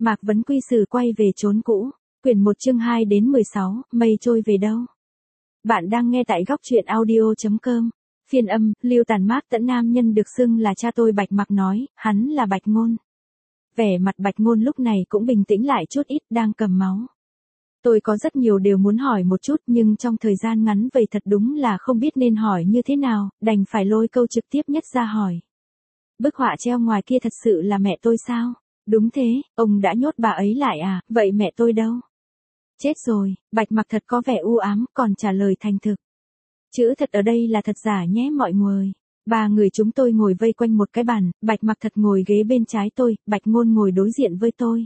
Mạc Vấn Quy Sử quay về chốn cũ. Quyển 1 chương 2 đến 16, mây trôi về đâu? Bạn đang nghe tại góc truyện audio.com. Phiên âm, Lưu Tàn Mác Tẫn nam nhân được xưng là cha tôi Bạch Mặc nói, hắn là Bạch Ngôn. Vẻ mặt Bạch Ngôn lúc này cũng bình tĩnh lại chút ít, đang cầm máu. Tôi có rất nhiều điều muốn hỏi một chút nhưng trong thời gian ngắn vậy thật đúng là không biết nên hỏi như thế nào, đành phải lôi câu trực tiếp nhất ra hỏi. Bức họa treo ngoài kia thật sự là mẹ tôi sao? Đúng thế, ông đã nhốt bà ấy lại à, vậy mẹ tôi đâu? Chết rồi, Bạch Mặc thật có vẻ u ám, còn trả lời thành thực. Chữ thật ở đây là thật giả nhé mọi người. Ba người chúng tôi ngồi vây quanh một cái bàn, Bạch Mặc thật ngồi ghế bên trái tôi, Bạch Ngôn ngồi đối diện với tôi.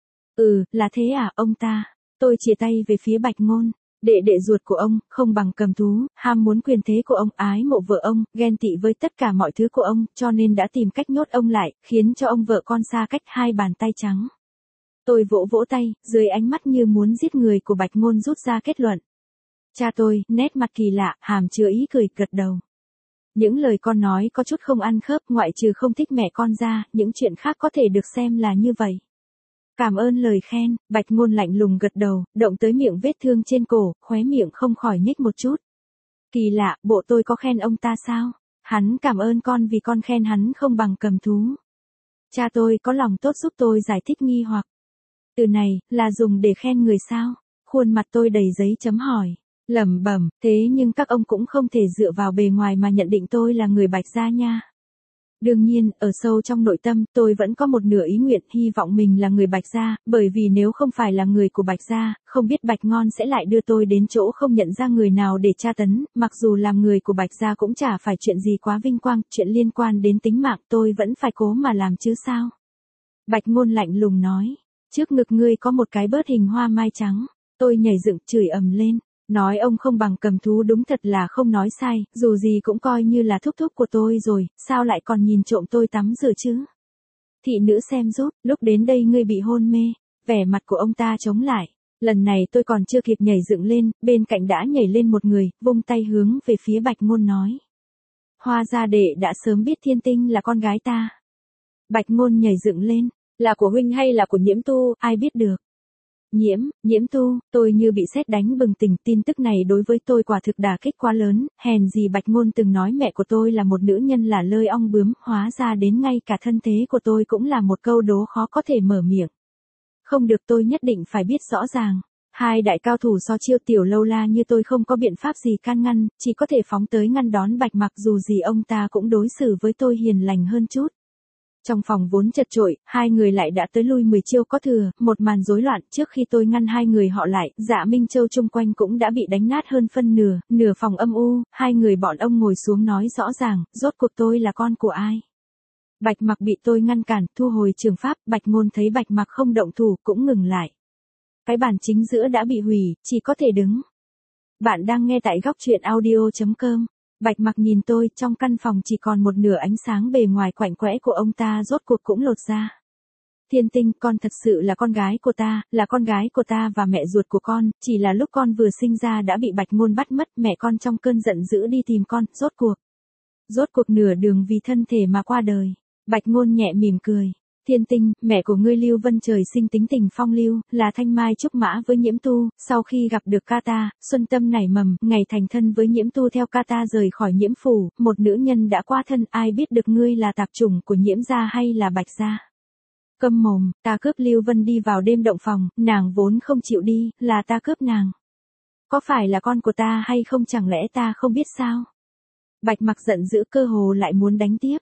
Là thế à, ông ta. Tôi chìa tay về phía Bạch Ngôn. Đệ ruột của ông, không bằng cầm thú, ham muốn quyền thế của ông, ái mộ vợ ông, ghen tị với tất cả mọi thứ của ông, cho nên đã tìm cách nhốt ông lại, khiến cho ông vợ con xa cách hai bàn tay trắng. Tôi vỗ vỗ tay, dưới ánh mắt như muốn giết người của Bạch Ngôn rút ra kết luận. Cha tôi, nét mặt kỳ lạ, hàm chứa ý cười, gật đầu. Những lời con nói có chút không ăn khớp, ngoại trừ không thích mẹ con ra, những chuyện khác có thể được xem là như vậy. Cảm ơn lời khen, Bạch Ngôn lạnh lùng gật đầu, động tới miệng vết thương trên cổ, khóe miệng không khỏi nhếch một chút. Kỳ lạ, bộ tôi có khen ông ta sao? Hắn cảm ơn con vì con khen hắn không bằng cầm thú. Cha tôi có lòng tốt giúp tôi giải thích nghi hoặc. Từ này, là dùng để khen người sao? Khuôn mặt tôi đầy giấy chấm hỏi. Lẩm bẩm, thế nhưng các ông cũng không thể dựa vào bề ngoài mà nhận định tôi là người Bạch gia nha. Đương nhiên, ở sâu trong nội tâm, tôi vẫn có một nửa ý nguyện hy vọng mình là người Bạch gia, bởi vì nếu không phải là người của Bạch gia, không biết Bạch Ngon sẽ lại đưa tôi đến chỗ không nhận ra người nào để tra tấn, mặc dù làm người của Bạch gia cũng chả phải chuyện gì quá vinh quang, chuyện liên quan đến tính mạng tôi vẫn phải cố mà làm chứ sao. Bạch Ngôn lạnh lùng nói, trước ngực ngươi có một cái bớt hình hoa mai trắng, tôi nhảy dựng chửi ầm lên. Nói ông không bằng cầm thú đúng thật là không nói sai, dù gì cũng coi như là thúc thúc của tôi rồi, sao lại còn nhìn trộm tôi tắm rửa chứ? Thị nữ xem giúp, lúc đến đây ngươi bị hôn mê, vẻ mặt của ông ta chống lại. Lần này tôi còn chưa kịp nhảy dựng lên, bên cạnh đã nhảy lên một người, vung tay hướng về phía Bạch Ngôn nói. Hoa gia đệ đã sớm biết Thiên Tinh là con gái ta. Bạch Ngôn nhảy dựng lên, là của huynh hay là của Nhiễm Tu, ai biết được. Nhiễm Tu, tôi như bị sét đánh bừng tỉnh, tin tức này đối với tôi quả thực đả kích quá lớn, hèn gì Bạch Ngôn từng nói mẹ của tôi là một nữ nhân là lơi ong bướm, hóa ra đến ngay cả thân thế của tôi cũng là một câu đố khó có thể mở miệng. Không được, tôi nhất định phải biết rõ ràng. Hai đại cao thủ so chiêu tiểu lâu la như tôi không có biện pháp gì can ngăn, chỉ có thể phóng tới ngăn đón Bạch Mặc, dù gì ông ta cũng đối xử với tôi hiền lành hơn chút. Trong phòng vốn chật chội, hai người lại đã tới lui 10 chiêu có thừa, một màn rối loạn, trước khi tôi ngăn hai người họ lại, Dạ Minh Châu chung quanh cũng đã bị đánh nát hơn phân nửa phòng âm u, hai người bọn ông ngồi xuống nói rõ ràng, rốt cuộc tôi là con của ai. Bạch Mặc bị tôi ngăn cản, thu hồi trường pháp, Bạch Ngôn thấy Bạch Mặc không động thủ, cũng ngừng lại. Cái bàn chính giữa đã bị hủy, chỉ có thể đứng. Bạn đang nghe tại góc truyện audio.com. Bạch Mặc nhìn tôi, trong căn phòng chỉ còn một nửa ánh sáng bề ngoài quạnh quẽ của ông ta rốt cuộc cũng lột ra. Thiên Tinh, con thật sự là con gái của ta, là con gái của ta và mẹ ruột của con, chỉ là lúc con vừa sinh ra đã bị Bạch Ngôn bắt mất, mẹ con trong cơn giận dữ đi tìm con, rốt cuộc nửa đường vì thân thể mà qua đời. Bạch Ngôn nhẹ mỉm cười. Thiên Tinh, mẹ của ngươi Lưu Vân trời sinh tính tình phong lưu, là thanh mai trúc mã với Nhiễm Tu, sau khi gặp được ca ta, xuân tâm nảy mầm, ngày thành thân với Nhiễm Tu theo ca ta rời khỏi Nhiễm phủ, một nữ nhân đã qua thân, ai biết được ngươi là tạp chủng của Nhiễm gia hay là Bạch gia. Câm mồm, ta cướp Lưu Vân đi vào đêm động phòng, nàng vốn không chịu đi, là ta cướp nàng. Có phải là con của ta hay không, chẳng lẽ ta không biết sao? Bạch Mặc giận dữ, cơ hồ lại muốn đánh tiếp.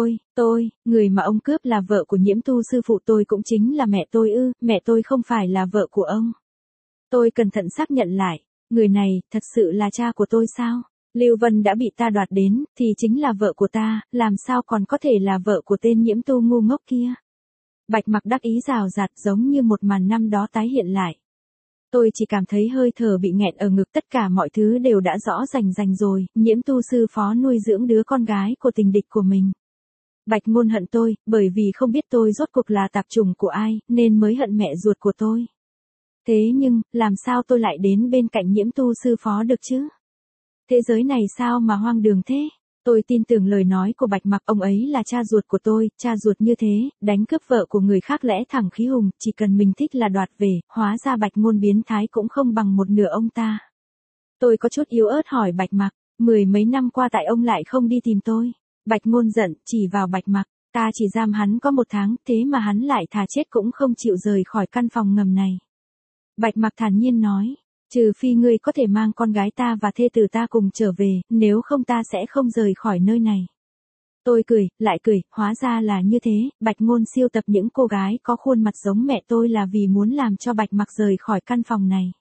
Người mà ông cướp là vợ của Nhiễm Tu sư phụ tôi, cũng chính là mẹ tôi ư, mẹ tôi không phải là vợ của ông. Tôi cẩn thận xác nhận lại, người này, thật sự là cha của tôi sao? Lưu Vân đã bị ta đoạt đến, thì chính là vợ của ta, làm sao còn có thể là vợ của tên Nhiễm Tu ngu ngốc kia? Bạch Mặc đắc ý rào rạt, giống như một màn năm đó tái hiện lại. Tôi chỉ cảm thấy hơi thở bị nghẹn ở ngực, tất cả mọi thứ đều đã rõ rành rồi, Nhiễm Tu sư phó nuôi dưỡng đứa con gái của tình địch của mình. Bạch Ngôn hận tôi, bởi vì không biết tôi rốt cuộc là tạp chủng của ai, nên mới hận mẹ ruột của tôi. Thế nhưng, làm sao tôi lại đến bên cạnh Nhiễm Tu sư phó được chứ? Thế giới này sao mà hoang đường thế? Tôi tin tưởng lời nói của Bạch Mặc, ông ấy là cha ruột của tôi, cha ruột như thế, đánh cướp vợ của người khác lẽ thẳng khí hùng, chỉ cần mình thích là đoạt về, hóa ra Bạch Ngôn biến thái cũng không bằng một nửa ông ta. Tôi có chút yếu ớt hỏi Bạch Mặc, 10 mấy năm qua tại ông lại không đi tìm tôi. Bạch Ngôn giận, chỉ vào Bạch Mặc, ta chỉ giam hắn có 1 tháng, thế mà hắn lại thà chết cũng không chịu rời khỏi căn phòng ngầm này. Bạch Mặc thản nhiên nói, trừ phi ngươi có thể mang con gái ta và thê tử ta cùng trở về, nếu không ta sẽ không rời khỏi nơi này. Tôi cười, lại cười, hóa ra là như thế, Bạch Ngôn siêu tập những cô gái có khuôn mặt giống mẹ tôi là vì muốn làm cho Bạch Mặc rời khỏi căn phòng này.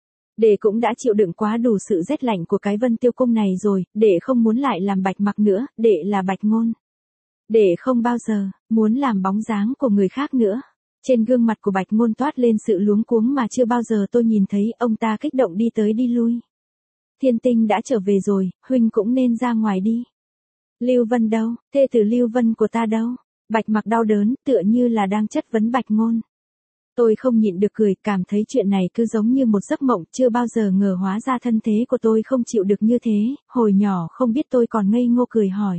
Đệ cũng đã chịu đựng quá đủ sự rét lạnh của cái Vân Tiêu Cung này rồi, đệ không muốn lại làm Bạch Mặc nữa, đệ là Bạch Ngôn. Đệ không bao giờ muốn làm bóng dáng của người khác nữa. Trên gương mặt của Bạch Ngôn toát lên sự luống cuống mà chưa bao giờ tôi nhìn thấy, ông ta kích động đi tới đi lui. Thiên Tinh đã trở về rồi, huynh cũng nên ra ngoài đi. Lưu Vân đâu, thê tử Lưu Vân của ta đâu? Bạch Mặc đau đớn, tựa như là đang chất vấn Bạch Ngôn. Tôi không nhịn được cười, cảm thấy chuyện này cứ giống như một giấc mộng, chưa bao giờ ngờ hóa ra thân thế của tôi không chịu được như thế, hồi nhỏ không biết tôi còn ngây ngô cười hỏi.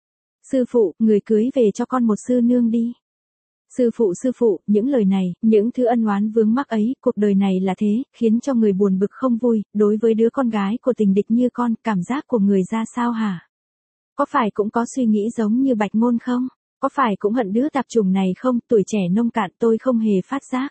Sư phụ, người cưới về cho con một sư nương đi. Sư phụ, những lời này, những thứ ân oán vướng mắc ấy, cuộc đời này là thế, khiến cho người buồn bực không vui, đối với đứa con gái của tình địch như con, cảm giác của người ra sao hả? Có phải cũng có suy nghĩ giống như Bạch Ngôn không? Có phải cũng hận đứa tạp chủng này không? Tuổi trẻ nông cạn tôi không hề phát giác.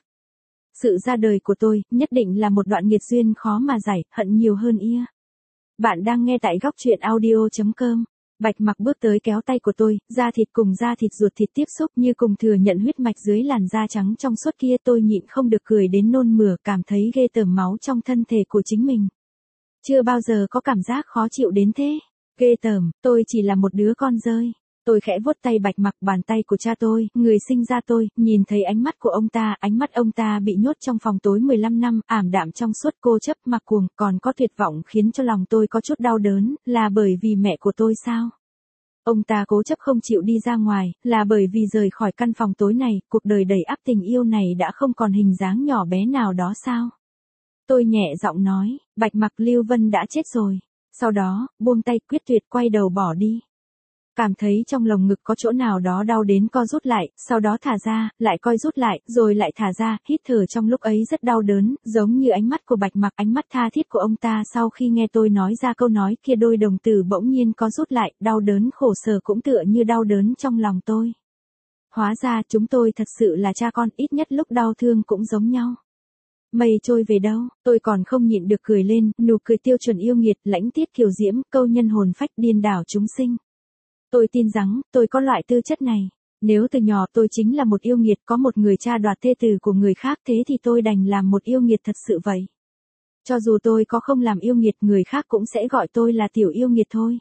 Sự ra đời của tôi, nhất định là một đoạn nghiệt duyên khó mà giải, hận nhiều hơn ia. Bạn đang nghe tại góc truyện audio.com. Bạch Mặc bước tới kéo tay của tôi, da thịt cùng da thịt ruột thịt tiếp xúc như cùng thừa nhận huyết mạch dưới làn da trắng trong suốt kia, tôi nhịn không được cười đến nôn mửa, cảm thấy ghê tởm máu trong thân thể của chính mình. Chưa bao giờ có cảm giác khó chịu đến thế. Ghê tởm, tôi chỉ là một đứa con rơi. Tôi khẽ vuốt tay Bạch Mặc, bàn tay của cha tôi, người sinh ra tôi, nhìn thấy ánh mắt của ông ta, ánh mắt ông ta bị nhốt trong phòng tối 15 năm, ảm đạm trong suốt, cô chấp mặc cuồng, còn có tuyệt vọng khiến cho lòng tôi có chút đau đớn, là bởi vì mẹ của tôi sao? Ông ta cố chấp không chịu đi ra ngoài, là bởi vì rời khỏi căn phòng tối này, cuộc đời đầy ắp tình yêu này đã không còn hình dáng nhỏ bé nào đó sao? Tôi nhẹ giọng nói, Bạch Mặc, Lưu Vân đã chết rồi. Sau đó, buông tay quyết tuyệt quay đầu bỏ đi. Cảm thấy trong lồng ngực có chỗ nào đó đau đến co rút lại, sau đó thả ra, lại coi rút lại, rồi lại thả ra, hít thở trong lúc ấy rất đau đớn, giống như ánh mắt của Bạch Mặc, ánh mắt tha thiết của ông ta sau khi nghe tôi nói ra câu nói kia, đôi đồng tử bỗng nhiên co rút lại, đau đớn khổ sở cũng tựa như đau đớn trong lòng tôi. Hóa ra chúng tôi thật sự là cha con, ít nhất lúc đau thương cũng giống nhau. Mây trôi về đâu, tôi còn không nhịn được cười lên, nụ cười tiêu chuẩn yêu nghiệt, lãnh tiết kiều diễm, câu nhân hồn phách, điên đảo chúng sinh. Tôi tin rằng, tôi có loại tư chất này. Nếu từ nhỏ tôi chính là một yêu nghiệt, có một người cha đoạt thê tử của người khác, thế thì tôi đành làm một yêu nghiệt thật sự vậy. Cho dù tôi có không làm yêu nghiệt, người khác cũng sẽ gọi tôi là tiểu yêu nghiệt thôi.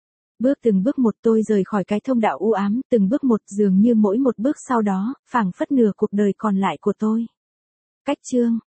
Từng bước một tôi rời khỏi cái thông đạo u ám, từng bước một, dường như mỗi một bước sau đó, phảng phất nửa cuộc đời còn lại của tôi. Cách chương